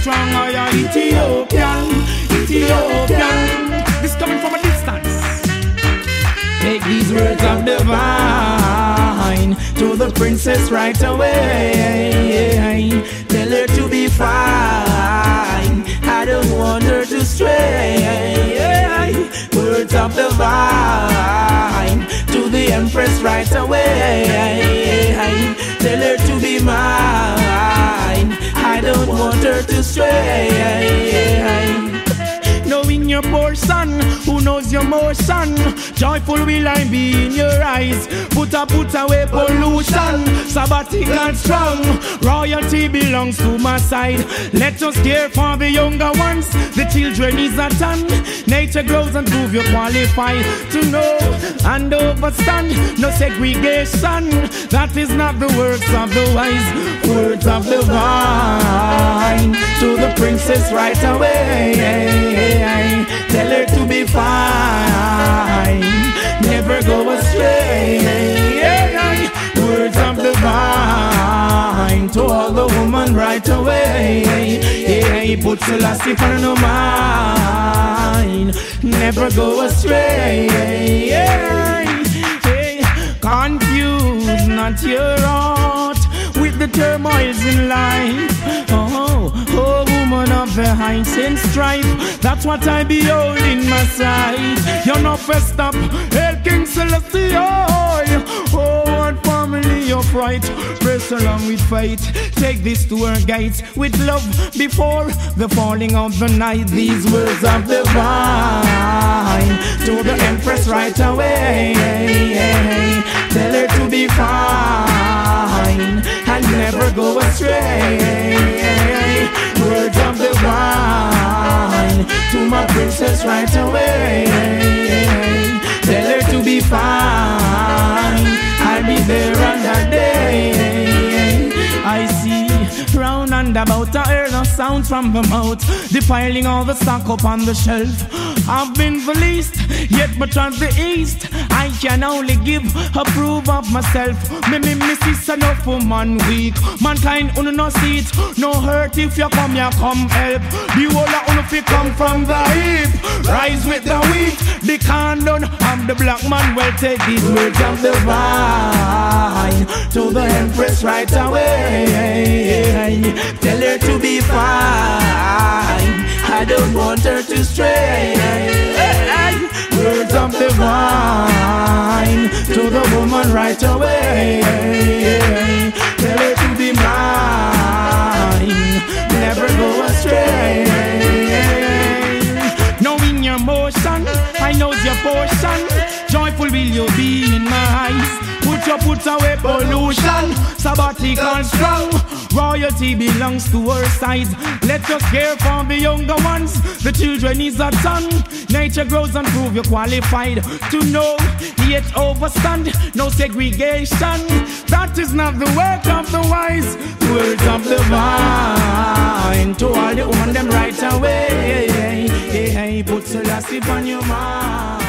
strong, I am Ethiopian. This coming from a distance. Take these words of divine to the princess right away. Tell her to be fine, I don't want her to stray. Words of divine to the empress right away. Tell her to be mine, I don't want her to stray. Knowing your portion, who knows your motion? Joyful will I be in your eyes. Put away pollution. Sabbatical strong. Royalty belongs to my side. Let us care for the younger ones. The children is a ton. Nature grows and prove you qualified to know and overstand. No segregation. That is not the works of the wise. Words of the vine to the princess right away. Tell her to be fine, never go astray. Words of the vine to all the woman right away. Put Selassie on her mind, never go astray. Confuse not your heart with the turmoils in life. Oh, woman of the heights and strife, that's what I behold in my sight. You're not first up, Hail King Selassie. Oh, what family you're fright. Press along with fight. Take this to her gates with love before the falling of the night. These words of the vine to the empress right away. Tell her to be fine and never go astray. Words of the vine to my princess right away. Tell her to be fine, I'll be there on that day. I see round and about, I hear no sounds from the mouth, defiling all the stock up on the shelf. I've been the least, yet but on the east, I can only give, approve of myself. Me sis enough for man weak. Mankind uno no see it, no hurt if you come help. The whole of uno fi come from the heap. Rise with the wheat, the condon of the black man. Well, take these words of the vine to the empress right away. Tell her to be fine, I don't want her to stray. Words of the vine to the woman right away. Tell her to be mine, never go astray. Knowing your motion, I know your portion. Joyful will you be in my eyes. Put away pollution. Sabbatical strong. Royalty belongs to her side. Let us care for the younger ones. The children is a ton. Nature grows and prove you qualified to know, yet overstand. No segregation. That is not the work of the wise. Words of the vine to all the women them right away. Put Selassie on your mind.